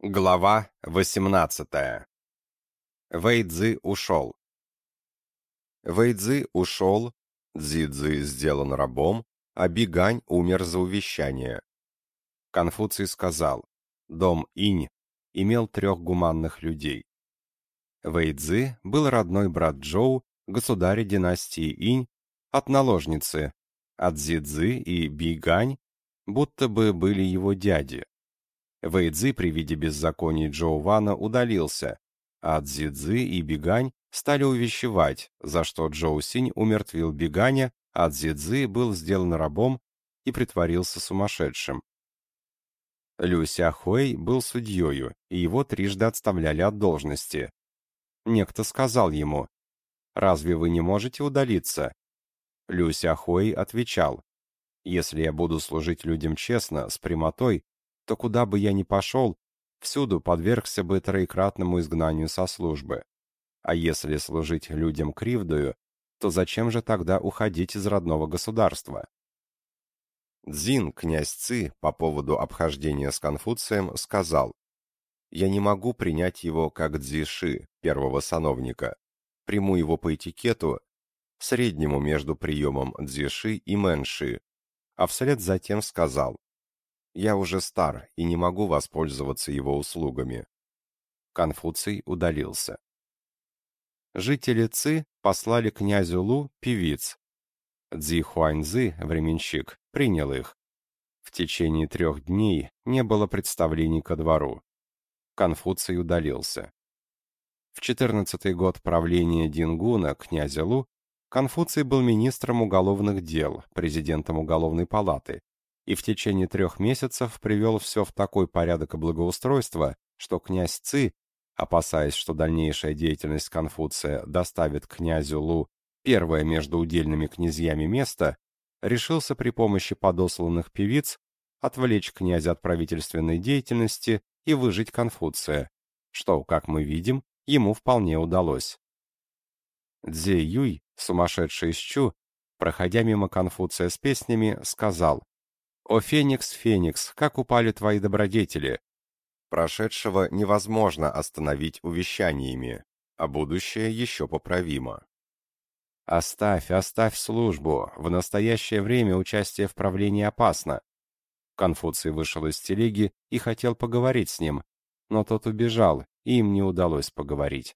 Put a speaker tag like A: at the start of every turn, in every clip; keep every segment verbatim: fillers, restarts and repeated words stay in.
A: Глава восемнадцатая. Вэйцзы ушел. Вэйцзы ушел, Цзидзи сделан рабом, а Бигань умер за увещание. Конфуций сказал: дом Инь имел трех гуманных людей. Вэйцзы был родной брат Чжоу, государя династии Инь, от наложницы, а Цзидзи и Бигань будто бы были его дяди. Вэйцзы при виде беззаконий Чжоу Вана удалился, а Цзидзи и Бигань стали увещевать, за что Чжоу Синь умертвил Биганя, а Цзидзи был сделан рабом и притворился сумасшедшим. Лю Сяхуэй был судьёю, и его трижды отставляли от должности. Некто сказал ему: «Разве вы не можете удалиться?» Лю Сяхуэй отвечал: «Если я буду служить людям честно, с прямотой, то куда бы я ни пошел, всюду подвергся бы троекратному изгнанию со службы. А если служить людям кривдою, то зачем же тогда уходить из родного государства?» Цзин, князь Ци, по поводу обхождения с Конфуцием, сказал: «Я не могу принять его как Цзи-ши, первого сановника. Приму его по этикету, среднему между приемом Цзи-ши и Мэн-ши», а вслед затем сказал: «Я уже стар и не могу воспользоваться его услугами». Конфуций удалился. Жители Ци послали князю Лу певиц. Цзи Хуаньцзы, временщик, принял их. В течение трех дней не было представлений ко двору. Конфуций удалился. В четырнадцатый год правления Дингуна, князя Лу, Конфуций был министром уголовных дел, президентом уголовной палаты, и в течение трех месяцев привел все в такой порядок и благоустройство, что князь Ци, опасаясь, что дальнейшая деятельность Конфуция доставит князю Лу первое между удельными князьями место, решился при помощи подосланных певиц отвлечь князя от правительственной деятельности и выжить Конфуция, что, как мы видим, ему вполне удалось. Цзэ Юй, сумасшедший из Чу, проходя мимо Конфуция с песнями, сказал: «О, Феникс, Феникс, как упали твои добродетели! Прошедшего невозможно остановить увещаниями, а будущее еще поправимо. Оставь, оставь службу, в настоящее время участие в правлении опасно». Конфуций вышел из телеги и хотел поговорить с ним, но тот убежал, и им не удалось поговорить.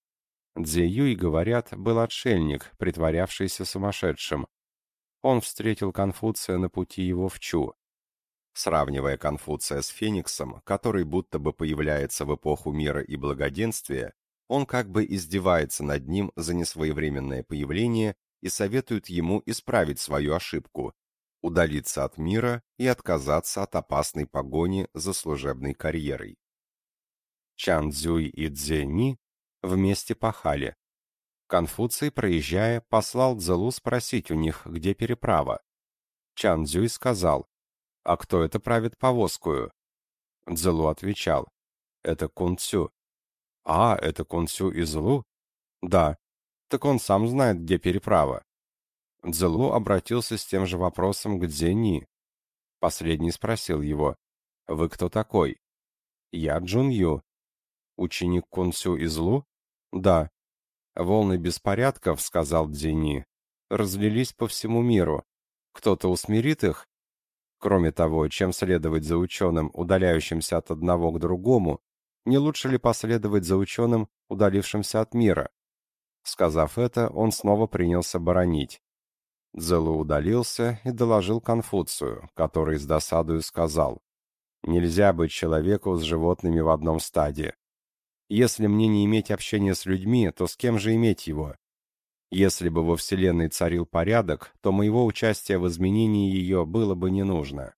A: Цзэ Юй, говорят, был отшельник, притворявшийся сумасшедшим. Он встретил Конфуция на пути его в Чу. Сравнивая Конфуция с Фениксом, который будто бы появляется в эпоху мира и благоденствия, он как бы издевается над ним за несвоевременное появление и советует ему исправить свою ошибку, удалиться от мира и отказаться от опасной погони за служебной карьерой. Чан Цзюй и Цзэ Ни вместе пахали. Конфуций, проезжая, послал Цзэлу спросить у них, где переправа. Чан Цзюй сказал: «А кто это правит повозкую?» Цзэлу отвечал: «Это Кун Цю». «А, это Кун Цю из Лу?» «Да». «Так он сам знает, где переправа». Цзэлу обратился с тем же вопросом к Цзэ Ни. Последний спросил его: «Вы кто такой?» «Я Джун Ю». «Ученик Кун Цю из Лу?» «Да». «Волны беспорядков, — сказал Цзэ Ни, — разлились по всему миру. Кто-то усмирит их? Кроме того, чем следовать за ученым, удаляющимся от одного к другому, не лучше ли последовать за ученым, удалившимся от мира?» Сказав это, он снова принялся бранить. Цзэлу удалился и доложил Конфуцию, который с досадою сказал: «Нельзя быть человеку с животными в одном стаде. Если мне не иметь общения с людьми, то с кем же иметь его? Если бы во Вселенной царил порядок, то моего участия в изменении ее было бы не нужно».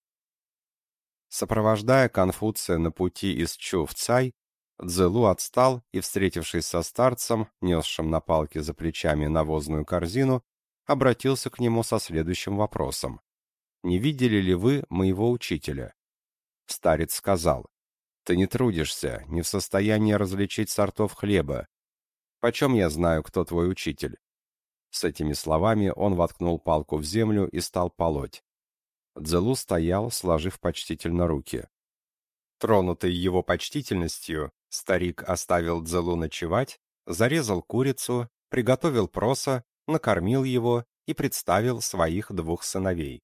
A: Сопровождая Конфуция на пути из Чу в Цай, Цзэлу отстал и, встретившись со старцем, несшим на палке за плечами навозную корзину, обратился к нему со следующим вопросом: «Не видели ли вы моего учителя?» Старец сказал: «Ты не трудишься, не в состоянии различить сортов хлеба. Почем я знаю, кто твой учитель?» С этими словами он воткнул палку в землю и стал полоть. Цзэлу стоял, сложив почтительно руки. Тронутый его почтительностью, старик оставил Цзэлу ночевать, зарезал курицу, приготовил проса, накормил его и представил своих двух сыновей.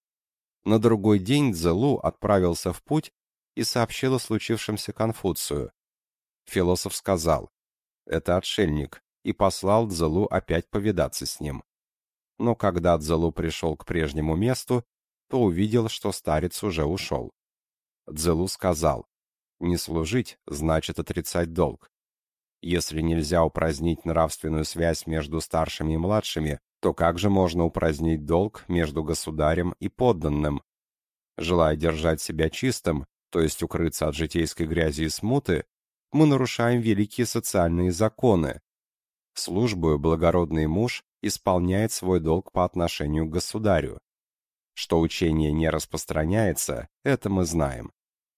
A: На другой день Цзэлу отправился в путь и сообщил о случившемся Конфуцию. Философ сказал: «Это отшельник», и послал Цзэлу опять повидаться с ним. Но когда Цзэлу пришел к прежнему месту, то увидел, что старец уже ушел. Цзэлу сказал: «Не служить значит отрицать долг. Если нельзя упразднить нравственную связь между старшими и младшими, то как же можно упразднить долг между государем и подданным? Желая держать себя чистым, то есть укрыться от житейской грязи и смуты, мы нарушаем великие социальные законы. Службою благородный муж исполняет свой долг по отношению к государю. Что учение не распространяется, это мы знаем.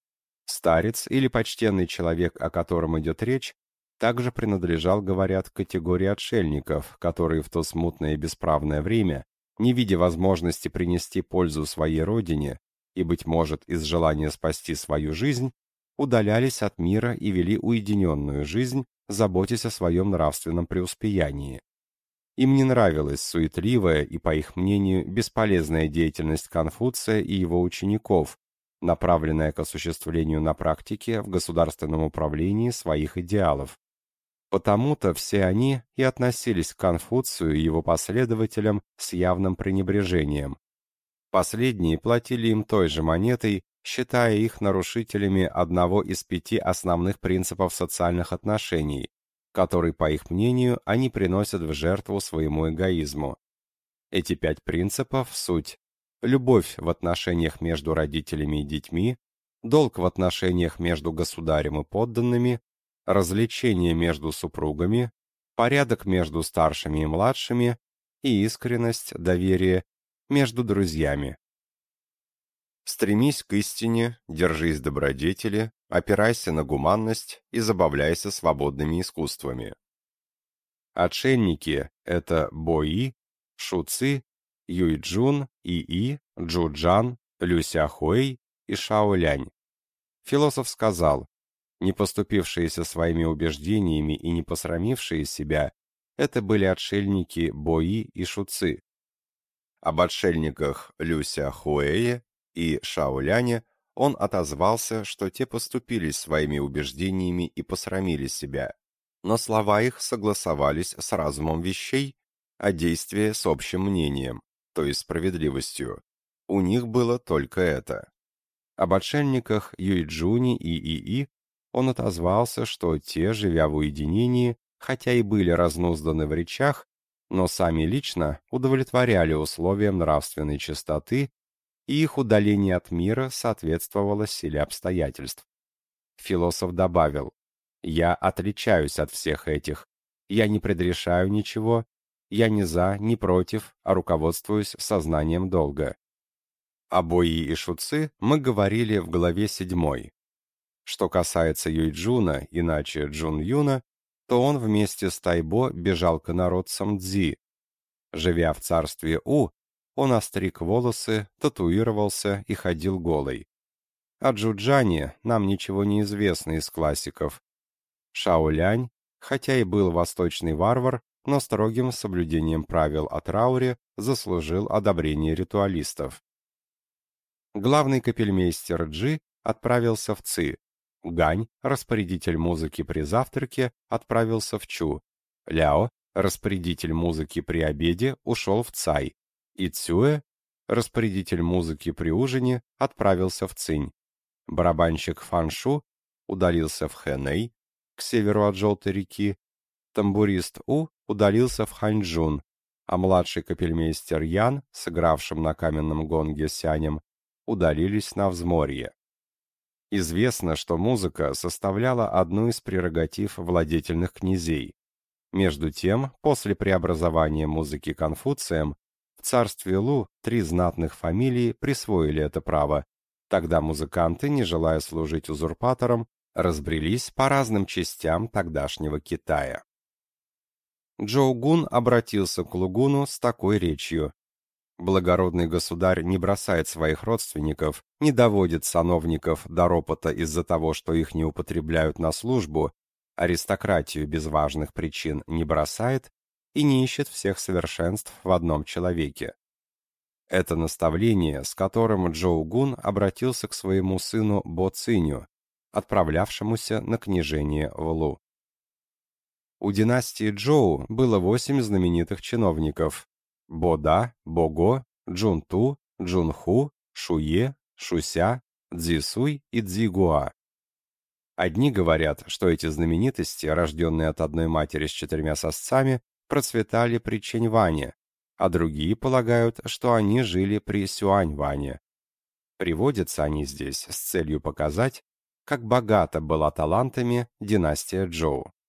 A: Старец или почтенный человек, о котором идет речь, также принадлежал, говорят, к категории отшельников, которые в то смутное и бесправное время, не видя возможности принести пользу своей родине и, быть может, из желания спасти свою жизнь, удалялись от мира и вели уединенную жизнь, заботясь о своем нравственном преуспеянии. Им не нравилась суетливая и, по их мнению, бесполезная деятельность Конфуция и его учеников, направленная к осуществлению на практике в государственном управлении своих идеалов. Потому-то все они и относились к Конфуцию и его последователям с явным пренебрежением. Последние платили им той же монетой, считая их нарушителями одного из пяти основных принципов социальных отношений, который, по их мнению, они приносят в жертву своему эгоизму. Эти пять принципов — суть: любовь в отношениях между родителями и детьми, долг в отношениях между государем и подданными, развлечение между супругами, порядок между старшими и младшими и искренность, доверие между друзьями. Стремись к истине, держись добродетели, опирайся на гуманность и забавляйся свободными искусствами. Отшельники — это Бои, Шуци, Юйджун, Ии, Джуджан, Люсяхуэй и Шаолянь. Философ сказал: не поступившиеся своими убеждениями и не посрамившие себя — это были отшельники Бои и Шуци. Об отшельниках Люсяхуэе и Шаоляне он отозвался, что те поступились своими убеждениями и посрамили себя, но слова их согласовались с разумом вещей, а действия с общим мнением, то есть справедливостью. У них было только это. Об отшельниках Юйджуни и Ии он отозвался, что те, живя в уединении, хотя и были разнузданы в речах, но сами лично удовлетворяли условиям нравственной чистоты, и их удаление от мира соответствовало силе обстоятельств. Философ добавил: «Я отличаюсь от всех этих. Я не предрешаю ничего, я не за, ни против, а руководствуюсь сознанием долга». О Бои и Шуци мы говорили в главе седьмой. Что касается Юйджуна, иначе Джун Юна, то он вместе с Тайбо бежал к инородцам Цзи. Живя в царстве У, он остриг волосы, татуировался и ходил голый. О Джуджане нам ничего не известно из классиков. Шаолянь, хотя и был восточный варвар, но строгим соблюдением правил о трауре заслужил одобрение ритуалистов. Главный капельмейстер Джи отправился в Ци. Гань, распорядитель музыки при завтраке, отправился в Чу. Ляо, распорядитель музыки при обеде, ушел в Цай. И Цюэ, распорядитель музыки при ужине, отправился в Цинь. Барабанщик Фаншу удалился в Хэнэй, к северу от Желтой реки. Тамбурист У удалился в Ханьчжун, а младший капельмейстер Ян, сыгравшим на каменном гонге сянем, удалились на взморье. Известно, что музыка составляла одну из прерогатив владетельных князей. Между тем, после преобразования музыки Конфуцием, в царстве Лу три знатных фамилии присвоили это право. Тогда музыканты, не желая служить узурпаторам, разбрелись по разным частям тогдашнего Китая. Джоу Гун обратился к Лугуну с такой речью: Благородный государь не бросает своих родственников, не доводит сановников до ропота из-за того, что их не употребляют на службу, аристократию без важных причин не бросает и не ищет всех совершенств в одном человеке. Это наставление, с которым Джоу Гун обратился к своему сыну Бо Циню, отправлявшемуся на княжение в Лу. У династии Джоу было восемь знаменитых чиновников: Бо Да, Бо Го, Джун Ту, Джун Ху, Шуе, Шуся, Цзи Суй и Цзи Гуа. Одни говорят, что эти знаменитости, рожденные от одной матери с четырьмя сосцами, процветали при Чэнь-Ване, а другие полагают, что они жили при Сюань-Ване. Приводятся они здесь с целью показать, как богата была талантами династия Джоу.